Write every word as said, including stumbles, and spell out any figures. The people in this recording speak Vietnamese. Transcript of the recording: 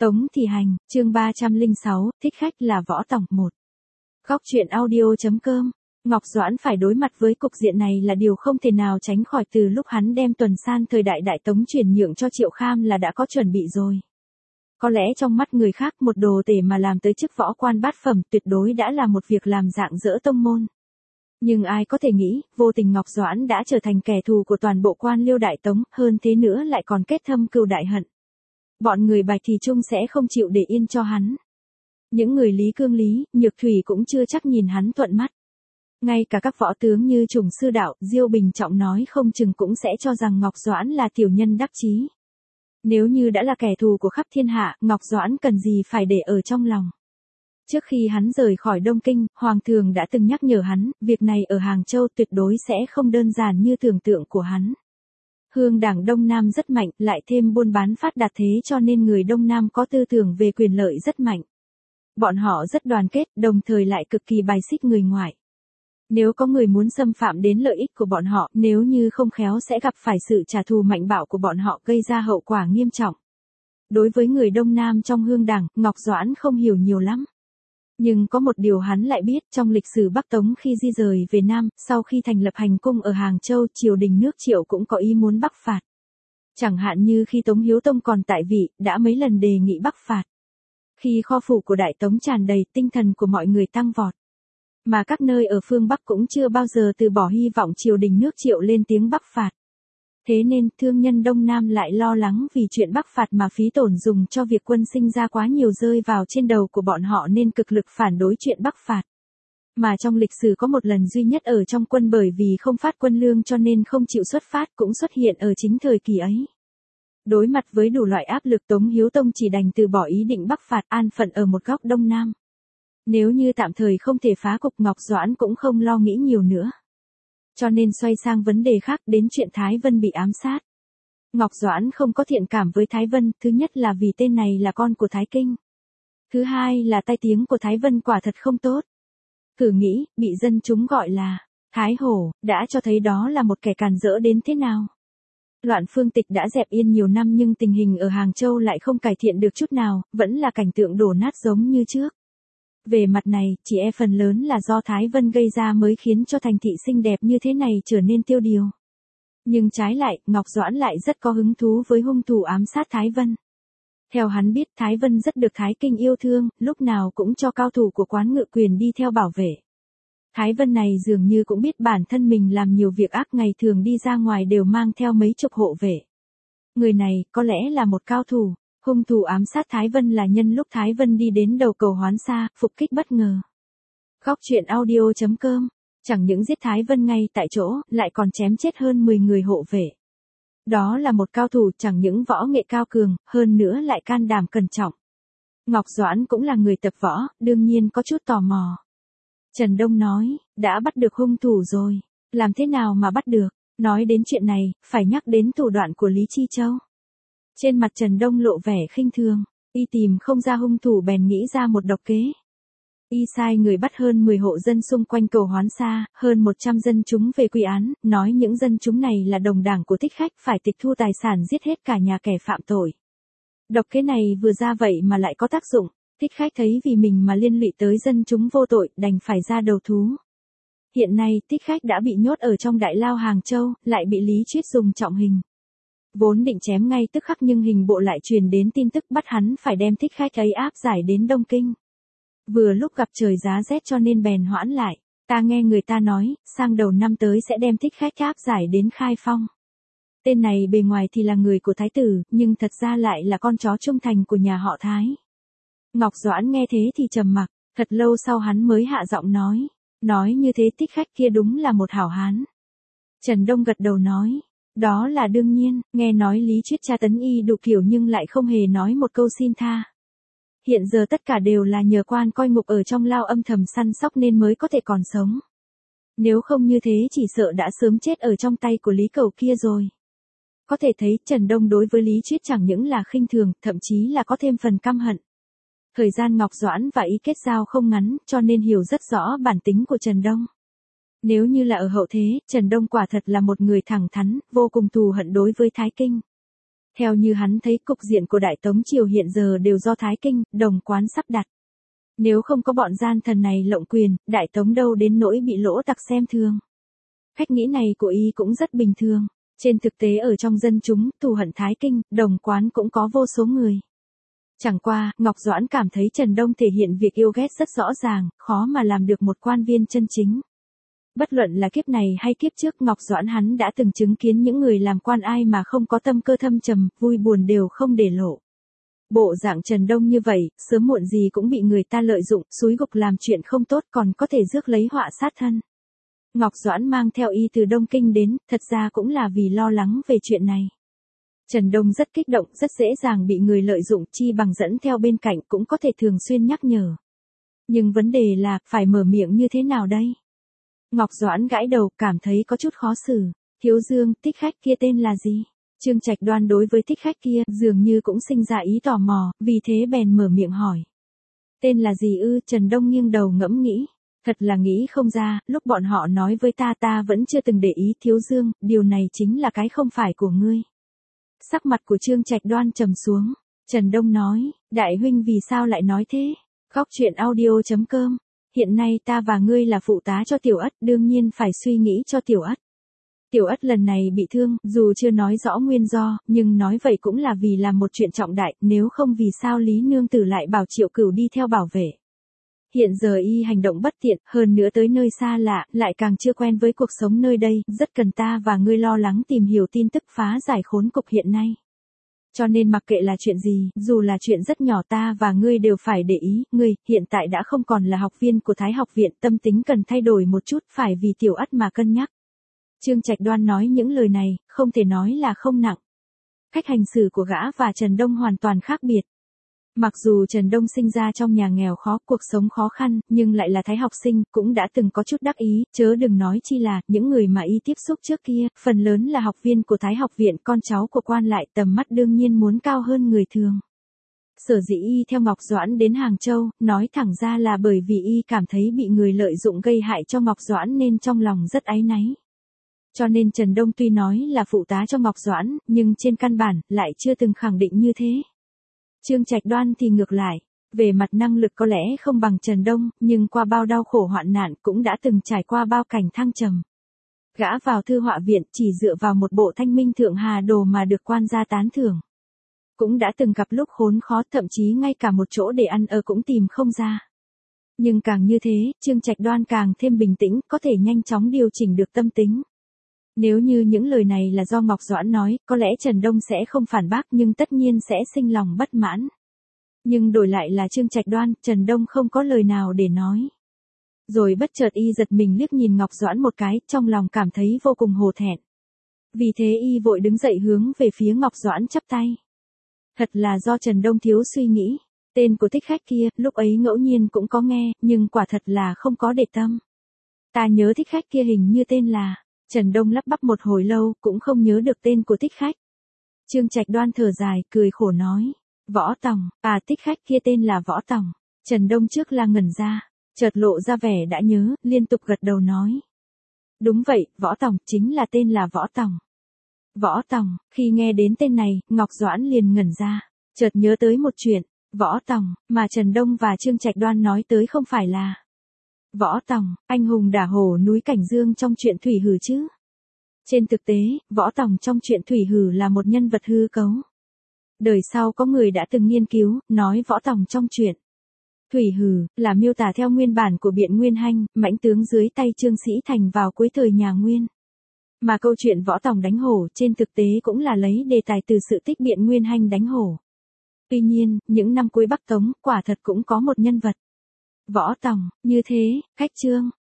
Tống Thị Hành, chương ba trăm lẻ sáu, thích khách là Võ Tòng một. Góc truyện audio.com. Ngọc Doãn phải đối mặt với cục diện này là điều không thể nào tránh khỏi từ lúc hắn đem Tuần San thời đại Đại Tống chuyển nhượng cho Triệu Kham là đã có chuẩn bị rồi. Có lẽ trong mắt người khác một đồ tể mà làm tới chức võ quan bát phẩm tuyệt đối đã là một việc làm rạng rỡ tông môn. Nhưng ai có thể nghĩ, vô tình Ngọc Doãn đã trở thành kẻ thù của toàn bộ quan liêu Đại Tống, hơn thế nữa lại còn kết thâm cừu đại hận. Bọn người Bạch thì chung sẽ không chịu để yên cho hắn. Những người Lý Cương Lý, Nhược Thủy cũng chưa chắc nhìn hắn thuận mắt. Ngay cả các võ tướng như Trùng Sư Đạo, Diêu Bình Trọng nói không chừng cũng sẽ cho rằng Ngọc Doãn là tiểu nhân đắc chí. Nếu như đã là kẻ thù của khắp thiên hạ, Ngọc Doãn cần gì phải để ở trong lòng. Trước khi hắn rời khỏi Đông Kinh, Hoàng thượng đã từng nhắc nhở hắn, việc này ở Hàng Châu tuyệt đối sẽ không đơn giản như tưởng tượng của hắn. Hương đảng Đông Nam rất mạnh, lại thêm buôn bán phát đạt thế cho nên người Đông Nam có tư tưởng về quyền lợi rất mạnh. Bọn họ rất đoàn kết, đồng thời lại cực kỳ bài xích người ngoài. Nếu có người muốn xâm phạm đến lợi ích của bọn họ, nếu như không khéo sẽ gặp phải sự trả thù mạnh bạo của bọn họ gây ra hậu quả nghiêm trọng. Đối với người Đông Nam trong Hương đảng, Ngọc Doãn không hiểu nhiều lắm. Nhưng có một điều hắn lại biết, trong lịch sử Bắc Tống khi di rời về Nam, sau khi thành lập hành cung ở Hàng Châu, triều đình nước Triệu cũng có ý muốn bắc phạt. Chẳng hạn như khi Tống Hiếu Tông còn tại vị, đã mấy lần đề nghị bắc phạt. Khi kho phủ của Đại Tống tràn đầy, tinh thần của mọi người tăng vọt. Mà các nơi ở phương Bắc cũng chưa bao giờ từ bỏ hy vọng triều đình nước Triệu lên tiếng bắc phạt. Thế nên, thương nhân Đông Nam lại lo lắng vì chuyện bắc phạt mà phí tổn dùng cho việc quân sinh ra quá nhiều rơi vào trên đầu của bọn họ nên cực lực phản đối chuyện bắc phạt. Mà trong lịch sử có một lần duy nhất ở trong quân bởi vì không phát quân lương cho nên không chịu xuất phát cũng xuất hiện ở chính thời kỳ ấy. Đối mặt với đủ loại áp lực Tống Hiếu Tông chỉ đành từ bỏ ý định bắc phạt an phận ở một góc Đông Nam. Nếu như tạm thời không thể phá cục Ngọc Doãn cũng không lo nghĩ nhiều nữa. Cho nên xoay sang vấn đề khác đến chuyện Thái Vân bị ám sát. Ngọc Doãn không có thiện cảm với Thái Vân, thứ nhất là vì tên này là con của Thái Kinh. Thứ hai là tai tiếng của Thái Vân quả thật không tốt. Thử nghĩ, bị dân chúng gọi là Thái Hổ, đã cho thấy đó là một kẻ càn rỡ đến thế nào. Loạn phương tịch đã dẹp yên nhiều năm nhưng tình hình ở Hàng Châu lại không cải thiện được chút nào, vẫn là cảnh tượng đổ nát giống như trước. Về mặt này, chỉ e phần lớn là do Thái Vân gây ra mới khiến cho thành thị xinh đẹp như thế này trở nên tiêu điều. Nhưng trái lại, Ngọc Doãn lại rất có hứng thú với hung thủ ám sát Thái Vân. Theo hắn biết Thái Vân rất được Thái Kinh yêu thương, lúc nào cũng cho cao thủ của quán ngự quyền đi theo bảo vệ. Thái Vân này dường như cũng biết bản thân mình làm nhiều việc ác ngày thường đi ra ngoài đều mang theo mấy chục hộ vệ. Người này có lẽ là một cao thủ. Hung thủ ám sát Thái Vân là nhân lúc Thái Vân đi đến đầu cầu Hoán Sa, phục kích bất ngờ. Góc truyện audio.com. Chẳng những giết Thái Vân ngay tại chỗ, lại còn chém chết hơn mười người hộ vệ. Đó là một cao thủ chẳng những võ nghệ cao cường, hơn nữa lại can đảm cẩn trọng. Ngọc Doãn cũng là người tập võ, đương nhiên có chút tò mò. Trần Đông nói, đã bắt được hung thủ rồi. Làm thế nào mà bắt được? Nói đến chuyện này, phải nhắc đến thủ đoạn của Lý Chi Châu. Trên mặt Trần Đông lộ vẻ khinh thường, y tìm không ra hung thủ bèn nghĩ ra một độc kế. Y sai người bắt hơn mười hộ dân xung quanh cầu Hoán Sa, hơn một trăm dân chúng về quy án, nói những dân chúng này là đồng đảng của thích khách phải tịch thu tài sản giết hết cả nhà kẻ phạm tội. Độc kế này vừa ra vậy mà lại có tác dụng, thích khách thấy vì mình mà liên lụy tới dân chúng vô tội đành phải ra đầu thú. Hiện nay thích khách đã bị nhốt ở trong đại lao Hàng Châu, lại bị Lý Chuyết dùng trọng hình. Vốn định chém ngay tức khắc nhưng hình bộ lại truyền đến tin tức bắt hắn phải đem thích khách ấy áp giải đến Đông Kinh. Vừa lúc gặp trời giá rét cho nên bèn hoãn lại, ta nghe người ta nói, sang đầu năm tới sẽ đem thích khách áp giải đến Khai Phong. Tên này bề ngoài thì là người của Thái tử, nhưng thật ra lại là con chó trung thành của nhà họ Thái. Ngọc Doãn nghe thế thì trầm mặc, thật lâu sau hắn mới hạ giọng nói, nói như thế thích khách kia đúng là một hảo hán. Trần Đông gật đầu nói. Đó là đương nhiên, nghe nói Lý Chuyết tra tấn y đủ kiểu nhưng lại không hề nói một câu xin tha. Hiện giờ tất cả đều là nhờ quan coi ngục ở trong lao âm thầm săn sóc nên mới có thể còn sống. Nếu không như thế chỉ sợ đã sớm chết ở trong tay của Lý Cầu kia rồi. Có thể thấy Trần Đông đối với Lý Chuyết chẳng những là khinh thường, thậm chí là có thêm phần căm hận. Thời gian Ngọc Doãn và y kết giao không ngắn cho nên hiểu rất rõ bản tính của Trần Đông. Nếu như là ở hậu thế, Trần Đông quả thật là một người thẳng thắn, vô cùng thù hận đối với Thái Kinh. Theo như hắn thấy cục diện của Đại Tống Triều hiện giờ đều do Thái Kinh, Đồng Quán sắp đặt. Nếu không có bọn gian thần này lộng quyền, Đại Tống đâu đến nỗi bị lỗ tặc xem thường. Cách nghĩ này của y cũng rất bình thường. Trên thực tế ở trong dân chúng, thù hận Thái Kinh, Đồng Quán cũng có vô số người. Chẳng qua, Ngọc Doãn cảm thấy Trần Đông thể hiện việc yêu ghét rất rõ ràng, khó mà làm được một quan viên chân chính. Bất luận là kiếp này hay kiếp trước, Ngọc Doãn hắn đã từng chứng kiến những người làm quan ai mà không có tâm cơ thâm trầm, vui buồn đều không để lộ. Bộ dạng Trần Đông như vậy, sớm muộn gì cũng bị người ta lợi dụng, xúi gục làm chuyện không tốt, còn có thể rước lấy họa sát thân. Ngọc Doãn mang theo y từ Đông Kinh đến, thật ra cũng là vì lo lắng về chuyện này. Trần Đông rất kích động, rất dễ dàng bị người lợi dụng, chi bằng dẫn theo bên cạnh cũng có thể thường xuyên nhắc nhở. Nhưng vấn đề là, phải mở miệng như thế nào đây? Ngọc Doãn gãi đầu, cảm thấy có chút khó xử. Thiếu Dương, thích khách kia tên là gì? Trương Trạch Đoan đối với thích khách kia, dường như cũng sinh ra ý tò mò, vì thế bèn mở miệng hỏi. Tên là gì ư? Trần Đông nghiêng đầu ngẫm nghĩ. Thật là nghĩ không ra, lúc bọn họ nói với ta ta vẫn chưa từng để ý. Thiếu Dương, điều này chính là cái không phải của ngươi. Sắc mặt của Trương Trạch Đoan trầm xuống. Trần Đông nói, đại huynh vì sao lại nói thế? Góc truyện audio chấm com. Hiện nay ta và ngươi là phụ tá cho Tiểu Ất, đương nhiên phải suy nghĩ cho Tiểu Ất. Tiểu Ất lần này bị thương, dù chưa nói rõ nguyên do, nhưng nói vậy cũng là vì làm một chuyện trọng đại, nếu không vì sao Lý Nương Tử lại bảo Triệu Cửu đi theo bảo vệ. Hiện giờ y hành động bất tiện, hơn nữa tới nơi xa lạ, lại càng chưa quen với cuộc sống nơi đây, rất cần ta và ngươi lo lắng tìm hiểu tin tức phá giải khốn cục hiện nay. Cho nên mặc kệ là chuyện gì, dù là chuyện rất nhỏ ta và ngươi đều phải để ý, ngươi, hiện tại đã không còn là học viên của Thái học viện, tâm tính cần thay đổi một chút, phải vì Tiểu Ất mà cân nhắc. Trương Trạch Đoan nói những lời này, không thể nói là không nặng. Cách hành xử của gã và Trần Đông hoàn toàn khác biệt. Mặc dù Trần Đông sinh ra trong nhà nghèo khó, cuộc sống khó khăn, nhưng lại là Thái học sinh, cũng đã từng có chút đắc ý, chớ đừng nói chi là, những người mà y tiếp xúc trước kia, phần lớn là học viên của Thái học viện, con cháu của quan lại, tầm mắt đương nhiên muốn cao hơn người thường. Sở dĩ y theo Ngọc Doãn đến Hàng Châu, nói thẳng ra là bởi vì y cảm thấy bị người lợi dụng gây hại cho Ngọc Doãn nên trong lòng rất áy náy. Cho nên Trần Đông tuy nói là phụ tá cho Ngọc Doãn, nhưng trên căn bản, lại chưa từng khẳng định như thế. Trương Trạch Đoan thì ngược lại, về mặt năng lực có lẽ không bằng Trần Đông, nhưng qua bao đau khổ hoạn nạn cũng đã từng trải qua bao cảnh thăng trầm. Gã vào thư họa viện chỉ dựa vào một bộ Thanh Minh Thượng Hà Đồ mà được quan gia tán thưởng. Cũng đã từng gặp lúc khốn khó, thậm chí ngay cả một chỗ để ăn ở cũng tìm không ra. Nhưng càng như thế, Trương Trạch Đoan càng thêm bình tĩnh, có thể nhanh chóng điều chỉnh được tâm tính. Nếu như những lời này là do Ngọc Doãn nói, có lẽ Trần Đông sẽ không phản bác nhưng tất nhiên sẽ sinh lòng bất mãn. Nhưng đổi lại là Trương Trạch Đoan, Trần Đông không có lời nào để nói. Rồi bất chợt y giật mình liếc nhìn Ngọc Doãn một cái, trong lòng cảm thấy vô cùng hổ thẹn. Vì thế y vội đứng dậy hướng về phía Ngọc Doãn chắp tay. Thật là do Trần Đông thiếu suy nghĩ. Tên của thích khách kia, lúc ấy ngẫu nhiên cũng có nghe, nhưng quả thật là không có để tâm. Ta nhớ thích khách kia hình như tên là... Trần Đông lắp bắp một hồi lâu, cũng không nhớ được tên của thích khách. Trương Trạch Đoan thở dài, cười khổ nói. Võ Tòng, à thích khách kia tên là Võ Tòng. Trần Đông trước là ngẩn ra, chợt lộ ra vẻ đã nhớ, liên tục gật đầu nói. Đúng vậy, Võ Tòng, chính là tên là Võ Tòng. Võ Tòng, khi nghe đến tên này, Ngọc Doãn liền ngẩn ra, chợt nhớ tới một chuyện, Võ Tòng, mà Trần Đông và Trương Trạch Đoan nói tới không phải là... Võ Tòng, anh hùng đả hổ núi Cảnh Dương trong truyện Thủy Hử chứ? Trên thực tế, Võ Tòng trong truyện Thủy Hử là một nhân vật hư cấu. Đời sau có người đã từng nghiên cứu, nói Võ Tòng trong truyện Thủy Hử là miêu tả theo nguyên bản của Biện Nguyên Hanh, mãnh tướng dưới tay Trương Sĩ Thành vào cuối thời nhà Nguyên. Mà câu chuyện Võ Tòng đánh hổ trên thực tế cũng là lấy đề tài từ sự tích Biện Nguyên Hanh đánh hổ. Tuy nhiên, những năm cuối Bắc Tống, quả thật cũng có một nhân vật Võ Tòng, như thế, cách Trương